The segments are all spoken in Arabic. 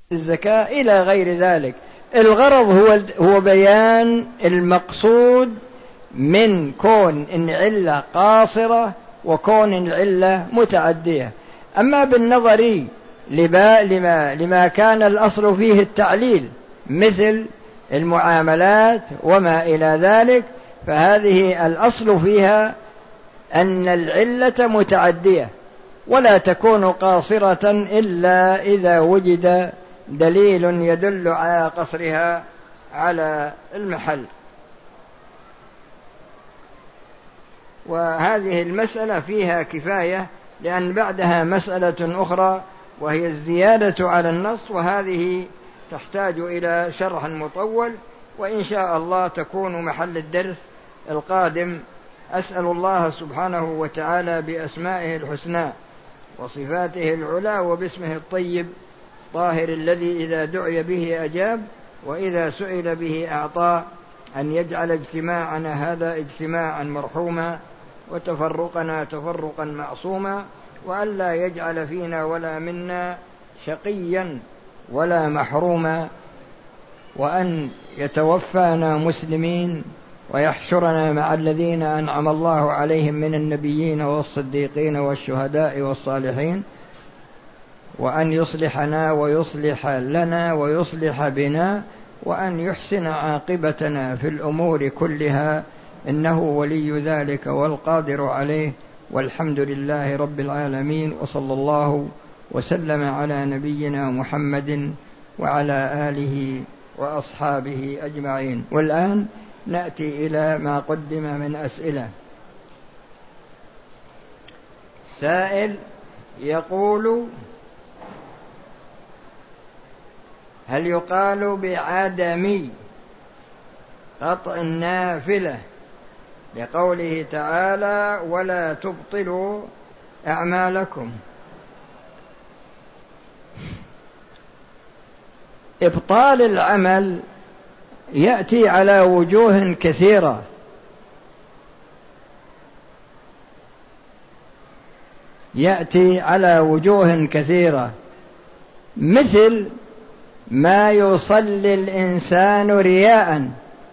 الزكاة إلى غير ذلك. الغرض هو بيان المقصود من كون العلة قاصرة وكون العلة متعدية. أما بالنظر لما كان الأصل فيه التعليل مثل المعاملات وما إلى ذلك، فهذه الأصل فيها أن العلة متعدية ولا تكون قاصرة إلا إذا وجد دليل يدل على قصرها على المحل. وهذه المسألة فيها كفاية، لأن بعدها مسألة أخرى وهي الزيادة على النص، وهذه تحتاج إلى شرح مطول، وإن شاء الله تكون محل الدرس القادم. أسأل الله سبحانه وتعالى بأسمائه الحسنى وصفاته العلى وباسمه الطيب طاهر الذي إذا دعي به أجاب وإذا سئل به أعطى، أن يجعل اجتماعنا هذا اجتماعا مرحوما وتفرقنا تفرقا معصوما، وأن لا يجعل فينا ولا منا شقيا ولا محروما، وأن يتوفانا مسلمين ويحشرنا مع الذين أنعم الله عليهم من النبيين والصديقين والشهداء والصالحين، وأن يصلحنا ويصلح لنا ويصلح بنا، وأن يحسن عاقبتنا في الأمور كلها، إنه ولي ذلك والقادر عليه. والحمد لله رب العالمين، وصلى الله وسلم على نبينا محمد وعلى آله وأصحابه أجمعين. والآن نأتي إلى ما قدم من أسئلة. سائل يقول: هل يقال بعدم قطع النافلة لقوله تعالى: ولا تبطلوا أعمالكم؟ إبطال العمل يأتي على وجوه كثيرة، يأتي على وجوه كثيرة، مثل ما يصلي الإنسان رياء،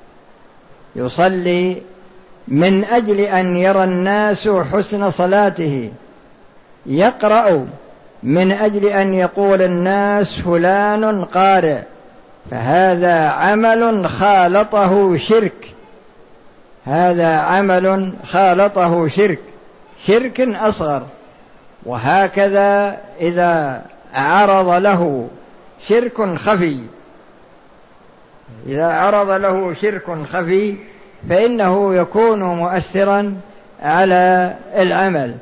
يصلي من أجل أن يرى الناس حسن صلاته، يقرأ من أجل أن يقول الناس فلان قارئ، فهذا عمل خالطه شرك، هذا عمل خالطه شرك أصغر. وهكذا إذا عرض له شرك خفي، إذا عرض له شرك خفي فإنه يكون مؤثرا على العمل.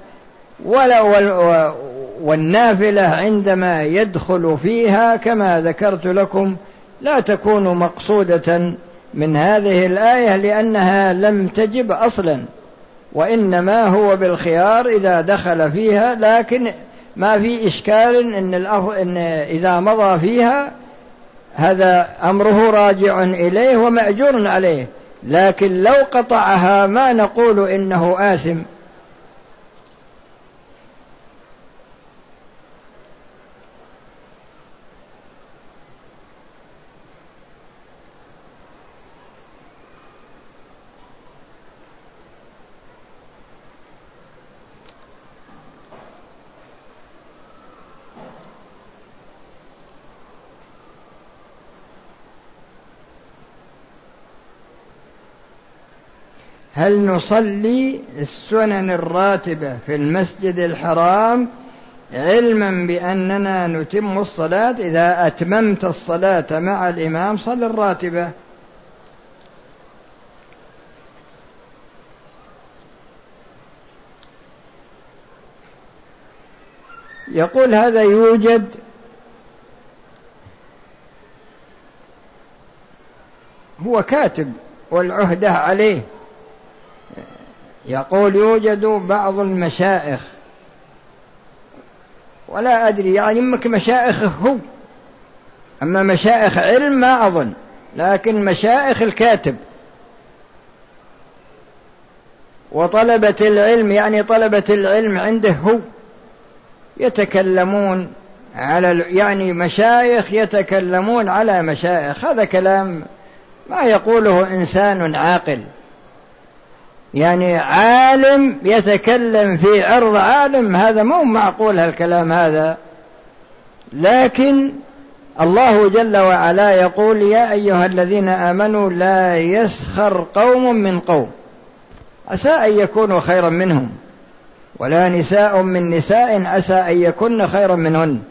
والنافلة عندما يدخل فيها كما ذكرت لكم لا تكون مقصودة من هذه الآية، لأنها لم تجب أصلا، وإنما هو بالخيار إذا دخل فيها. لكن ما في إشكال إن إذا مضى فيها هذا أمره راجع إليه ومأجور عليه، لكن لو قطعها ما نقول إنه آثم. هل نصلي السنن الراتبة في المسجد الحرام علما بأننا نتم الصلاة؟ إذا أتممت الصلاة مع الإمام صل الراتبة. يقول هذا يوجد هو كاتب والعهدة عليه، يقول يوجد بعض المشائخ، ولا أدري يعني يمك مشائخه هو، أما مشائخ علم ما أظن، لكن مشائخ الكاتب وطلبة العلم يعني طلبة العلم عنده هو يتكلمون يعني مشايخ يتكلمون على مشايخ، هذا كلام ما يقوله إنسان عاقل. يعني عالم يتكلم في عرض عالم، هذا مو معقول هالكلام هذا. لكن الله جل وعلا يقول: يا أيها الذين آمنوا لا يسخر قوم من قوم عسى أن يكونوا خيرا منهم، ولا نساء من نساء عسى أن يكن خيرا منهن.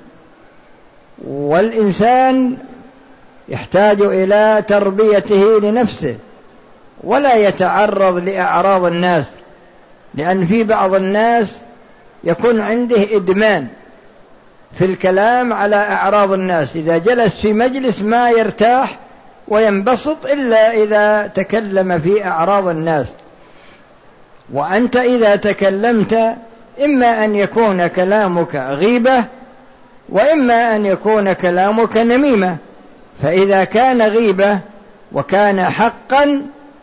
والإنسان يحتاج إلى تربيته لنفسه، ولا يتعرض لأعراض الناس، لأن في بعض الناس يكون عنده إدمان في الكلام على أعراض الناس، إذا جلس في مجلس ما يرتاح وينبسط إلا إذا تكلم في أعراض الناس. وأنت إذا تكلمت إما أن يكون كلامك غيبة، وإما أن يكون كلامك نميمة. فإذا كان غيبة وكان حقا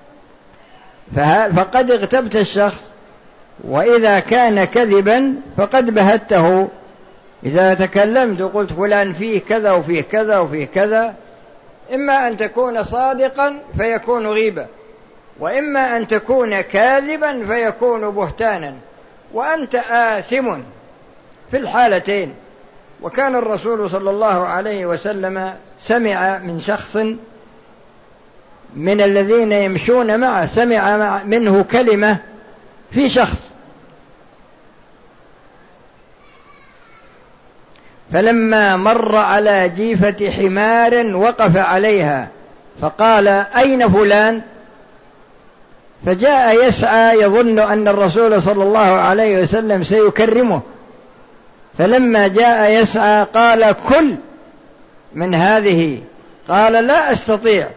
فقد اغتبت الشخص، وإذا كان كذبا فقد بهته. إذا تكلمت وقلت فلان فيه كذا وفيه كذا وفيه كذا، إما أن تكون صادقا فيكون غيبة، وإما أن تكون كاذبا فيكون بهتانا، وأنت آثم في الحالتين. وكان الرسول صلى الله عليه وسلم سمع من شخص من الذين يمشون معه، سمع منه كلمة في شخص، فلما مر على جيفة حمار وقف عليها فقال: أين فلان؟ فجاء يسعى يظن أن الرسول صلى الله عليه وسلم سيكرمه، فلما جاء يسعى قال: كل من هذه. قال: لا أستطيع.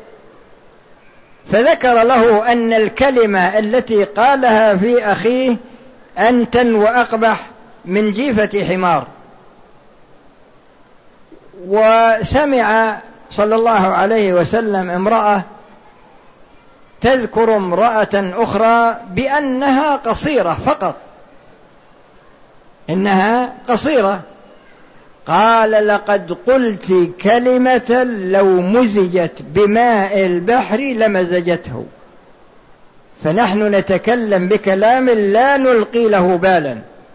فذكر له أن الكلمة التي قالها في أخيه أنتن وأقبح من جيفة حمار. وسمع صلى الله عليه وسلم امرأة تذكر امرأة أخرى بأنها قصيرة فقط، إنها قصيرة. قال: لقد قلت كلمة لو مزجت بماء البحر لمزجته. فنحن نتكلم بكلام لا نلقي له بالا.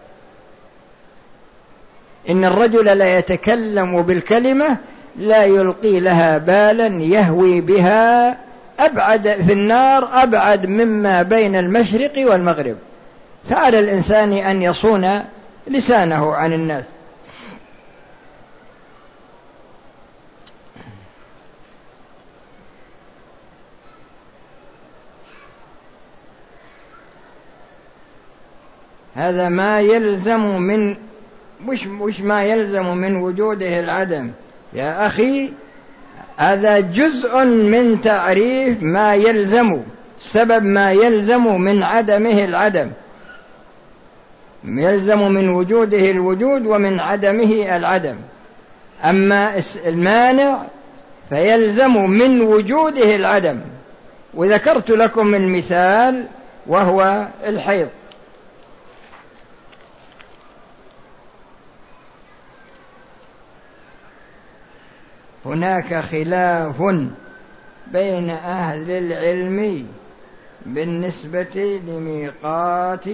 إن الرجل لا يتكلم بالكلمة لا يلقي لها بالا، يهوي بها أبعد في النار، أبعد مما بين المشرق والمغرب. فعلى الإنسان أن يصون لسانه عن الناس. هذا ما يلزم من مش ما يلزم من وجوده العدم يا أخي، هذا جزء من تعريف ما يلزم، سبب ما يلزم من عدمه العدم. يلزم من وجوده الوجود ومن عدمه العدم. أما المانع فيلزم من وجوده العدم. وذكرت لكم المثال وهو الحيض. هناك خلاف بين أهل العلم بالنسبة لميقات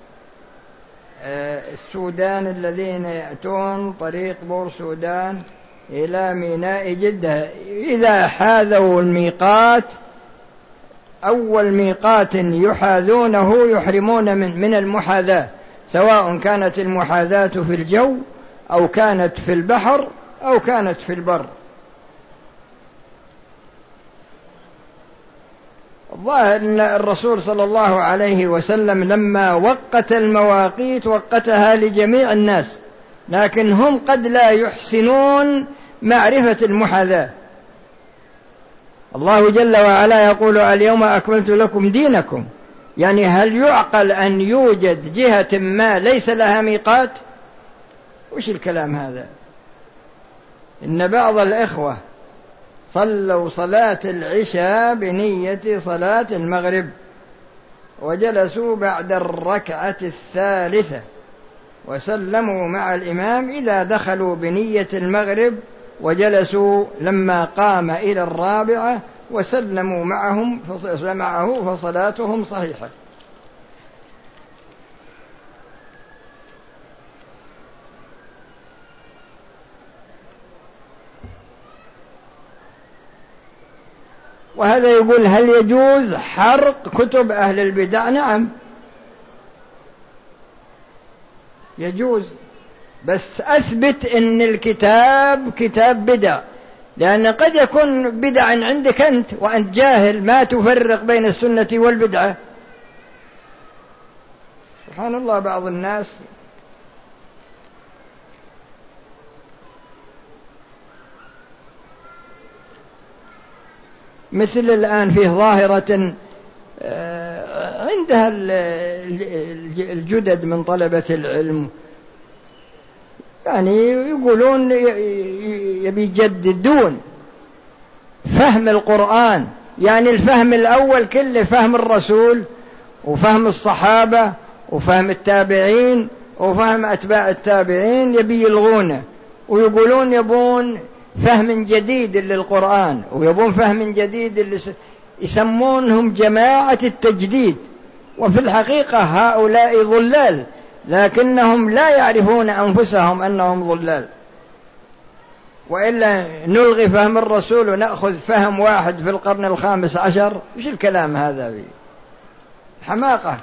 السودان الذين يأتون طريق بور سودان إلى ميناء جدة. إذا حاذوا الميقات، أول ميقات يحاذونه يحرمون من المحاذاة، سواء كانت المحاذاة في الجو أو كانت في البحر أو كانت في البر. الظاهر أن الرسول صلى الله عليه وسلم لما وقت المواقيت وقتها لجميع الناس، لكن هم قد لا يحسنون معرفة المحاذاة. الله جل وعلا يقول: اليوم أكملت لكم دينكم. يعني هل يعقل أن يوجد جهة ما ليس لها ميقات؟ وش الكلام هذا؟ إن بعض الإخوة صلوا صلاة العشاء بنية صلاة المغرب، وجلسوا بعد الركعة الثالثة وسلموا مع الإمام إذا دخلوا بنية المغرب، وجلسوا لما قام إلى الرابعة وسلموا معه فصلاتهم صحيحة. وهذا يقول: هل يجوز حرق كتب أهل البدع؟ نعم يجوز، بس أثبت أن الكتاب كتاب بدع، لأن قد يكون بدع عندك أنت وأنت جاهل ما تفرق بين السنة والبدعة. سبحان الله، بعض الناس مثل الآن فيه ظاهرة عندها الجدد من طلبة العلم، يعني يقولون يجددون فهم القرآن، يعني الفهم الأول كله فهم الرسول وفهم الصحابة وفهم التابعين وفهم أتباع التابعين، يبي يلغونه ويقولون يبون فهم جديد للقرآن ويبون فهم جديد اللي يسمونهم جماعة التجديد. وفي الحقيقة هؤلاء ضلال، لكنهم لا يعرفون أنفسهم أنهم ضلال، وإلا نلغي فهم الرسول ونأخذ فهم واحد في القرن الخامس عشر؟ إيش الكلام هذا؟ فيه حماقة.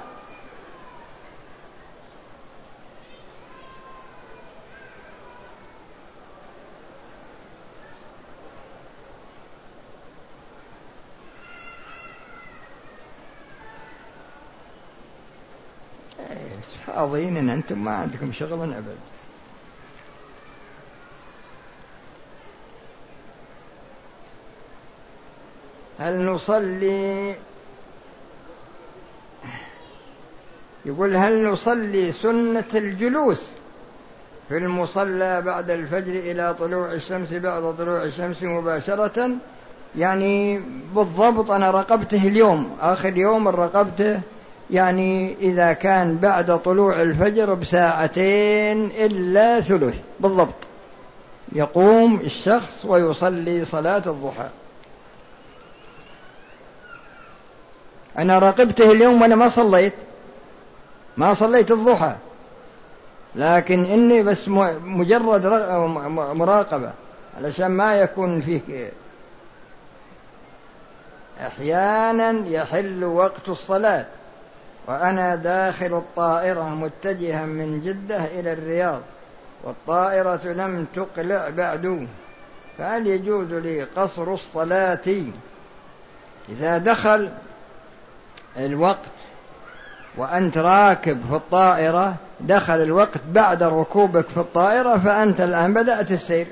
فاضيين إن أنتم ما عندكم شغل أبد. هل نصلي، يقول هل نصلي سنة الجلوس في المصلى بعد الفجر إلى طلوع الشمس بعد طلوع الشمس مباشرة؟ يعني بالضبط أنا رقبته اليوم آخر يوم رقبته، يعني إذا كان بعد طلوع الفجر بساعتين إلا ثلث بالضبط يقوم الشخص ويصلي صلاة الضحى. أنا راقبته اليوم وأنا ما صليت الضحى، لكن إني بس مجرد مراقبة علشان ما يكون فيه. أحيانا يحل وقت الصلاة وأنا داخل الطائرة متجها من جدة إلى الرياض والطائرة لم تقلع بعد، فهل يجوز لي قصر الصلاة إذا دخل الوقت وأنت راكب في الطائرة؟ دخل الوقت بعد ركوبك في الطائرة فأنت الآن بدأت السير.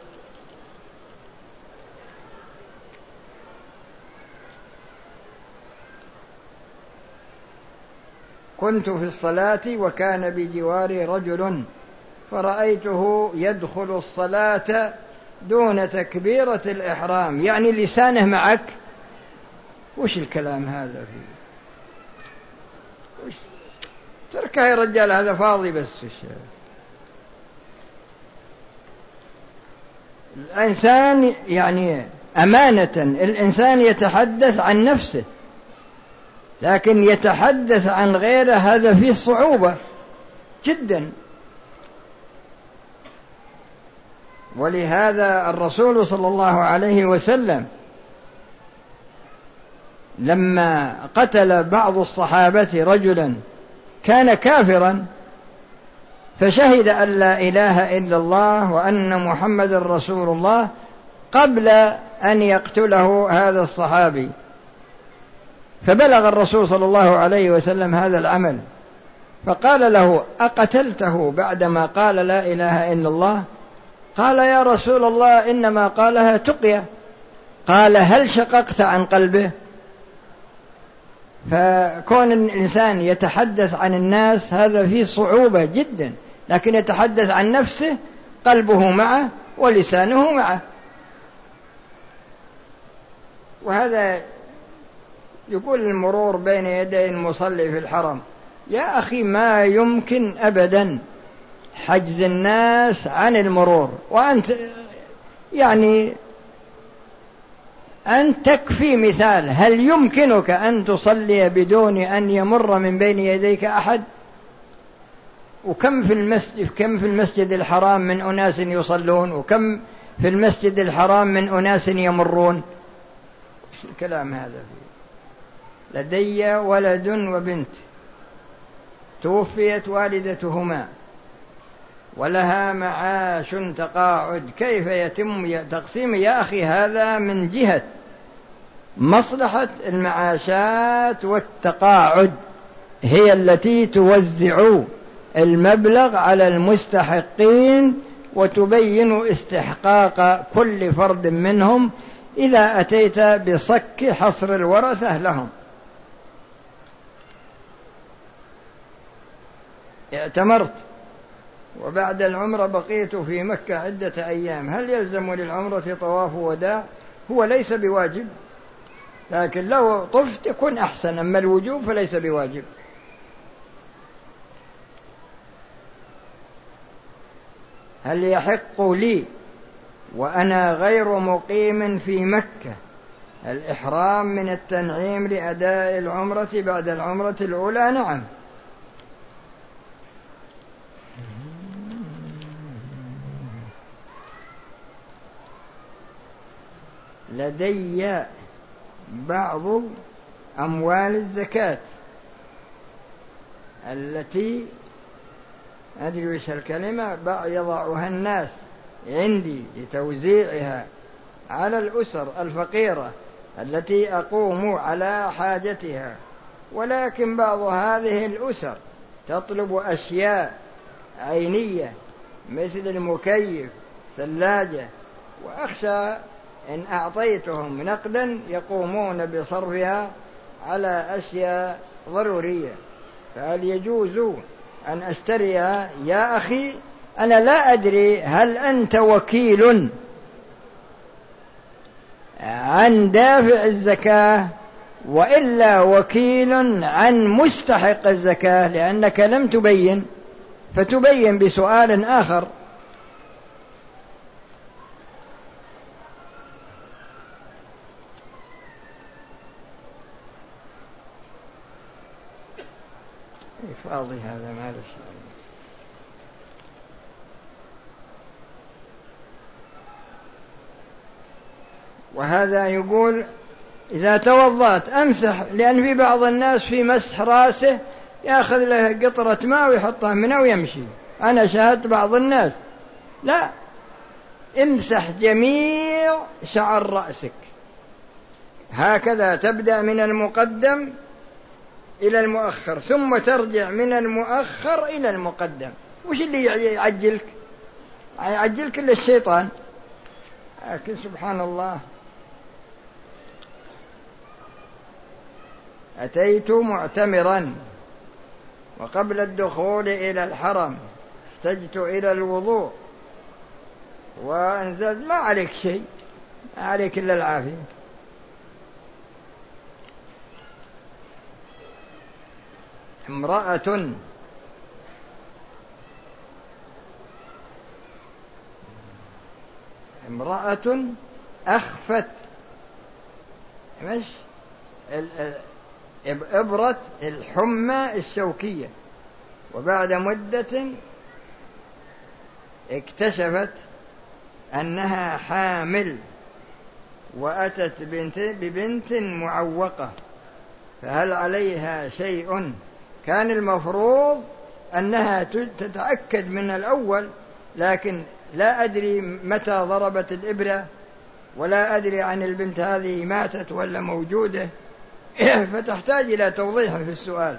كنت في الصلاة وكان بجواري رجل فرأيته يدخل الصلاة دون تكبيرة الإحرام، يعني لسانه معك. وش الكلام هذا فيه؟ تركه يا رجال، هذا فاضي بس. الإنسان يعني أمانة الإنسان يتحدث عن نفسه، لكن يتحدث عن غيره هذا فيه صعوبة جدا. ولهذا الرسول صلى الله عليه وسلم لما قتل بعض الصحابة رجلا كان كافرا فشهد أن لا إله إلا الله وأن محمد رسول الله قبل أن يقتله هذا الصحابي، فبلغ الرسول صلى الله عليه وسلم هذا العمل فقال له: أقتلته بعدما قال لا إله إلا الله؟ قال: يا رسول الله إنما قالها تقية. قال: هل شققت عن قلبه؟ فكون الإنسان يتحدث عن الناس هذا فيه صعوبة جدا، لكن يتحدث عن نفسه قلبه معه ولسانه معه. وهذا يقول المرور بين يدي المصلي في الحرم. يا أخي ما يمكن أبدا حجز الناس عن المرور، وأنت يعني أن تكفي مثال. هل يمكنك أن تصلي بدون أن يمر من بين يديك أحد؟ وكم في المسجد الحرام من أناس يصلون، وكم في المسجد الحرام من أناس يمرون؟ الكلام هذا فيه. لدي ولد وبنت توفيت والدتهما ولها معاش تقاعد، كيف يتم تقسيم؟ يا أخي هذا من جهة مصلحة المعاشات والتقاعد، هي التي توزع المبلغ على المستحقين وتبين استحقاق كل فرد منهم إذا أتيت بصك حصر الورثة لهم. اعتمرت وبعد العمرة بقيت في مكة عدة أيام، هل يلزم للعمرة طواف وداع؟ هو ليس بواجب، لكن لو طفت يكون أحسن، أما الوجوب فليس بواجب. هل يحق لي وأنا غير مقيم في مكة الإحرام من التنعيم لأداء العمرة بعد العمرة الأولى؟ نعم. لدي بعض أموال الزكاة التي أدري وش الكلمة يضعها الناس عندي لتوزيعها على الأسر الفقيرة التي أقوم على حاجتها، ولكن بعض هذه الأسر تطلب أشياء عينية مثل المكيف، ثلاجة، وأخشى إن أعطيتهم نقدا يقومون بصرفها على أشياء ضرورية، فهل يجوز أن أشتريها؟ يا أخي أنا لا أدري هل أنت وكيل عن دافع الزكاة وإلا وكيل عن مستحق الزكاة، لأنك لم تبين، فتبين بسؤال آخر. فاضي هذا ما له شيء. وهذا يقول إذا توضأت أمسح، لأن في بعض الناس في مسح راسه يأخذ له قطرة ماء ويحطها منه ويمشي. أنا شاهدت بعض الناس، لا، امسح جميع شعر رأسك هكذا، تبدأ من المقدم إلى المؤخر ثم ترجع من المؤخر إلى المقدم. وش اللي يعجلك؟ يعجلك إلا الشيطان. لكن سبحان الله، أتيت معتمرا وقبل الدخول إلى الحرم احتجت إلى الوضوء وأنزلت، ما عليك شيء، ما عليك إلا العافية. امرأة أخفت إبرة الحمى الشوكية، وبعد مدة اكتشفت أنها حامل وأتت ببنت معوقة، فهل عليها شيء؟ كان المفروض أنها تتأكد من الأول، لكن لا أدري متى ضربت الإبرة، ولا أدري عن البنت هذه ماتت ولا موجودة، فتحتاج إلى توضيح في السؤال.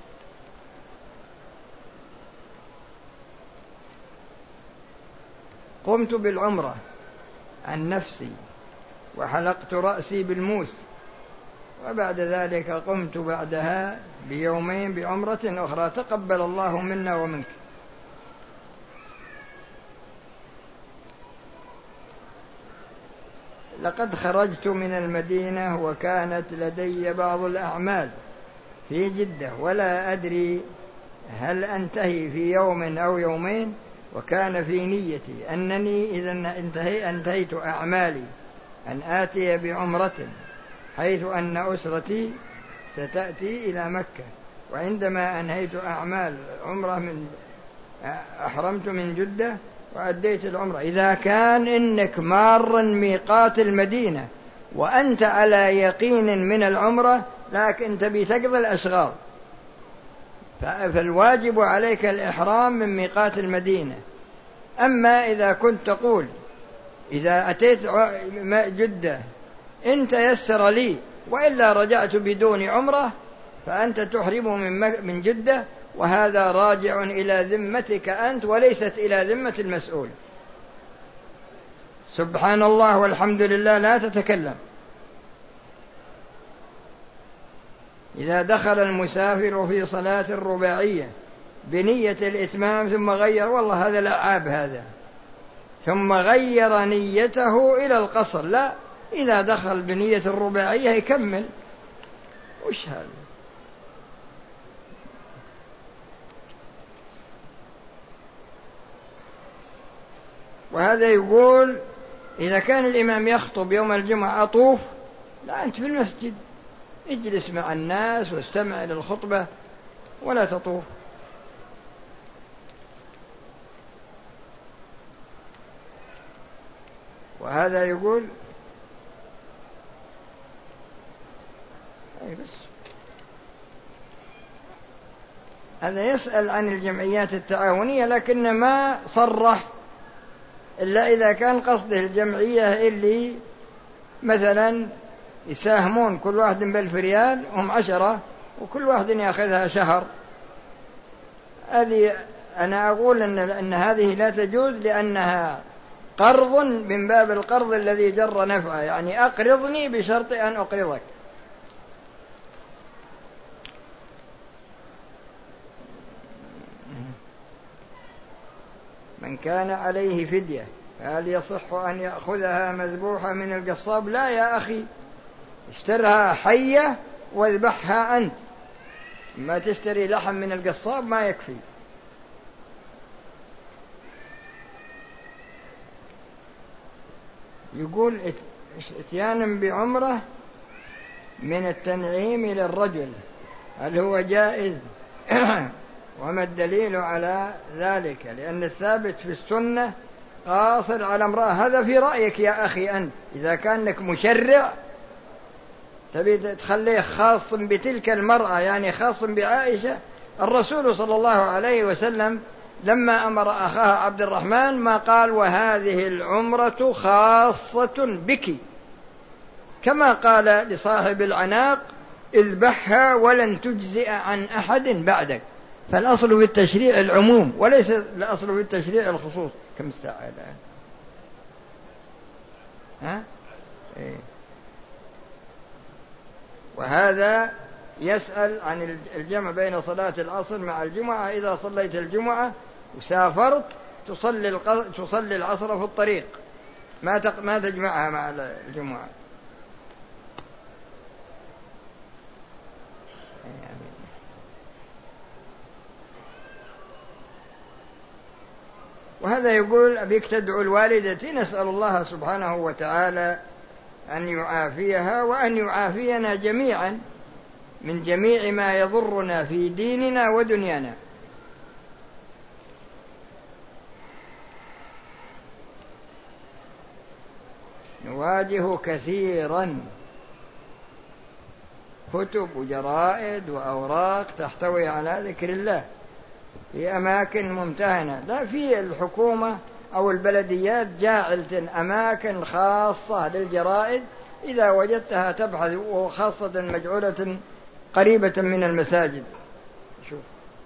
قمت بالعمرة عن نفسي وحلقت رأسي بالموس، وبعد ذلك قمت بعدها بيومين بعمرة أخرى، تقبل الله منا ومنك. لقد خرجت من المدينة وكانت لدي بعض الأعمال في جدة، ولا أدري هل أنتهي في يوم أو يومين وكان في نيتي أنني إذا انتهيت أعمالي أن آتي بعمرة، حيث أن أسرتي ستأتي إلى مكة، وعندما أنهيت أعمال عمرة أحرمت من جدة وأديت العمرة. إذا كان إنك مارا ميقات المدينة وأنت على يقين من العمرة لكن تبي تقضي الأشغال، فالواجب عليك الإحرام من ميقات المدينة. أما إذا كنت تقول إذا أتيت جدة إن تيسر لي وإلا رجعت بدون عمرة، فأنت تحرم من جدة، وهذا راجع إلى ذمتك أنت وليست إلى ذمة المسؤول. سبحان الله والحمد لله لا تتكلم. إذا دخل المسافر في صلاة الرباعية بنية الإتمام ثم غير، والله هذا لعاب هذا، ثم غير نيته إلى القصر، لا، إذا دخل بنية الرباعية يكمل. وش هذا؟ وهذا يقول إذا كان الإمام يخطب يوم الجمعة أطوف، لا، أنت في المسجد اجلس مع الناس واستمع إلى الخطبة ولا تطوف. وهذا يقول بس هذا يسأل عن الجمعيات التعاونية، لكن ما صرح إلا إذا كان قصده الجمعية اللي مثلا يساهمون كل واحد ب1000 ريال، هم 10 وكل واحد يأخذها شهر. هذه أنا أقول أن هذه لا تجوز، لأنها قرض من باب القرض الذي جر نفعه، يعني أقرضني بشرط أن أقرضك. من كان عليه فدية هل يصح أن يأخذها مذبوحة من القصاب؟ لا يا أخي، اشترها حية واذبحها أنت، ما تشتري لحم من القصاب ما يكفي. يقول اتيان بعمرة من التنعيم للرجل هل هو جائز؟ وما الدليل على ذلك؟ لأن الثابت في السنة قاصر على امرأة. هذا في رأيك يا أخي أنت، إذا كانك مشرع تبي تخليه خاص بتلك المرأة، يعني خاص بعائشة. الرسول صلى الله عليه وسلم لما أمر أخاه عبد الرحمن ما قال وهذه العمرة خاصة بك، كما قال لصاحب العناق اذبحها ولن تجزئ عن أحد بعدك. فالأصل في التشريع العموم وليس الأصل في التشريع الخصوص. كم الساعة الآن؟ إيه. وهذا يسأل عن الجمع بين صلاة العصر مع الجمعة. إذا صليت الجمعة وسافرت تصلي العصر في الطريق، ما تجمعها مع الجمعة. وهذا يقول أبيك تدعو الوالدة، نسأل الله سبحانه وتعالى أن يعافيها وأن يعافينا جميعا من جميع ما يضرنا في ديننا ودنيانا. نواجه كثيرا كتب وجرائد وأوراق تحتوي على ذكر الله في أماكن ممتهنة. لا، في الحكومة أو البلديات جاعلة أماكن خاصة للجرائد، إذا وجدتها تبحث، وخاصة مجعولة قريبة من المساجد. شوف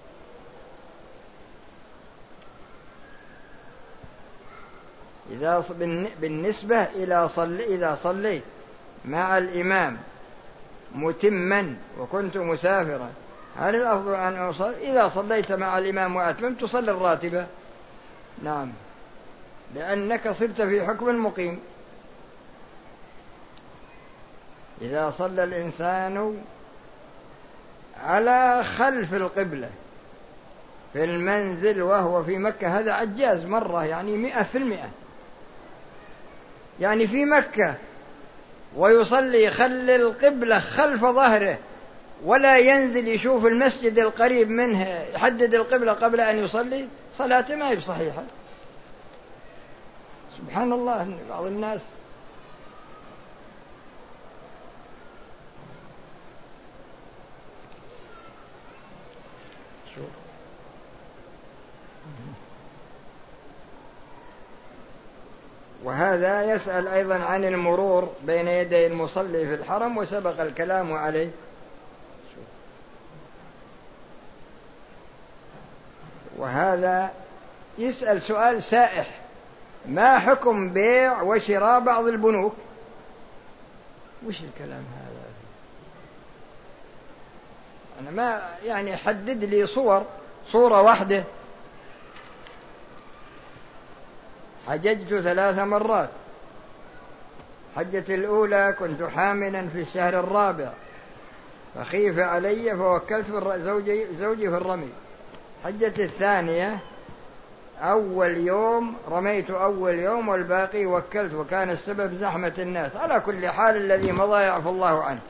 بالنسبة إذا صليت مع الإمام متما وكنت مسافرا، هل الأفضل أن أصلي؟ إذا صليت مع الإمام وأتممت تصلي الراتبة. نعم، لأنك صرت في حكم المقيم. إذا صلى الإنسان على خلف القبلة في المنزل وهو في مكة هذا عجاز مرة، يعني 100%. يعني في مكة ويصلي يخلي القبلة خلف ظهره ولا ينزل يشوف المسجد القريب منه يحدد القبلة قبل أن يصلي، صلاته ما هي صحيحة. سبحان الله بعض الناس. وهذا يسأل أيضا عن المرور بين يدي المصلي في الحرم، وسبق الكلام عليه. وهذا يسأل سؤال سائح: ما حكم بيع وشراء بعض البنوك؟ وش الكلام هذا؟ أنا ما يعني حدد لي صورة واحدة. حججت 3 مرات. حجة الأولى كنت حاملا في الشهر الرابع فخيف علي فوكلت زوجي في الرمي. حجة الثانية أول يوم رميت أول يوم والباقي وكلت، وكان السبب زحمة الناس. على كل حال الذي مضى يعفو الله عنه.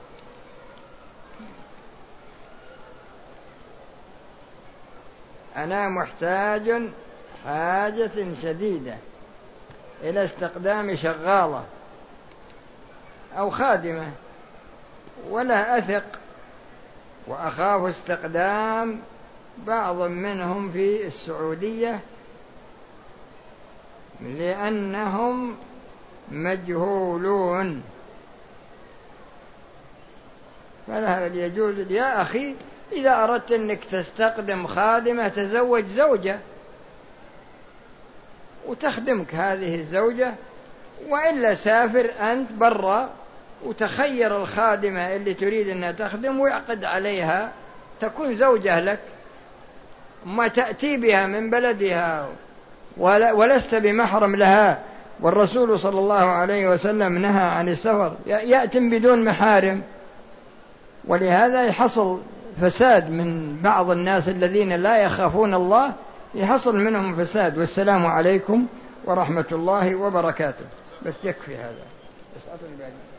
أنا محتاج حاجة شديدة إلى استقدام شغالة أو خادمة، ولا أثق وأخاف استقدام بعض منهم في السعودية لأنهم مجهولون. فلا يجوز. يا أخي إذا أردت أنك تستقدم خادمة تزوج زوجة وتخدمك هذه الزوجة، وإلا سافر أنت برا وتخير الخادمة اللي تريد أنها تخدم ويعقد عليها تكون زوجة لك، ما تأتي بها من بلدها ولست بمحرم لها. والرسول صلى الله عليه وسلم نهى عن السفر يأتم بدون محارم. ولهذا يحصل فساد من بعض الناس الذين لا يخافون الله، يحصل منهم فساد. والسلام عليكم ورحمة الله وبركاته. بس يكفي هذا. بس أعطني بعد.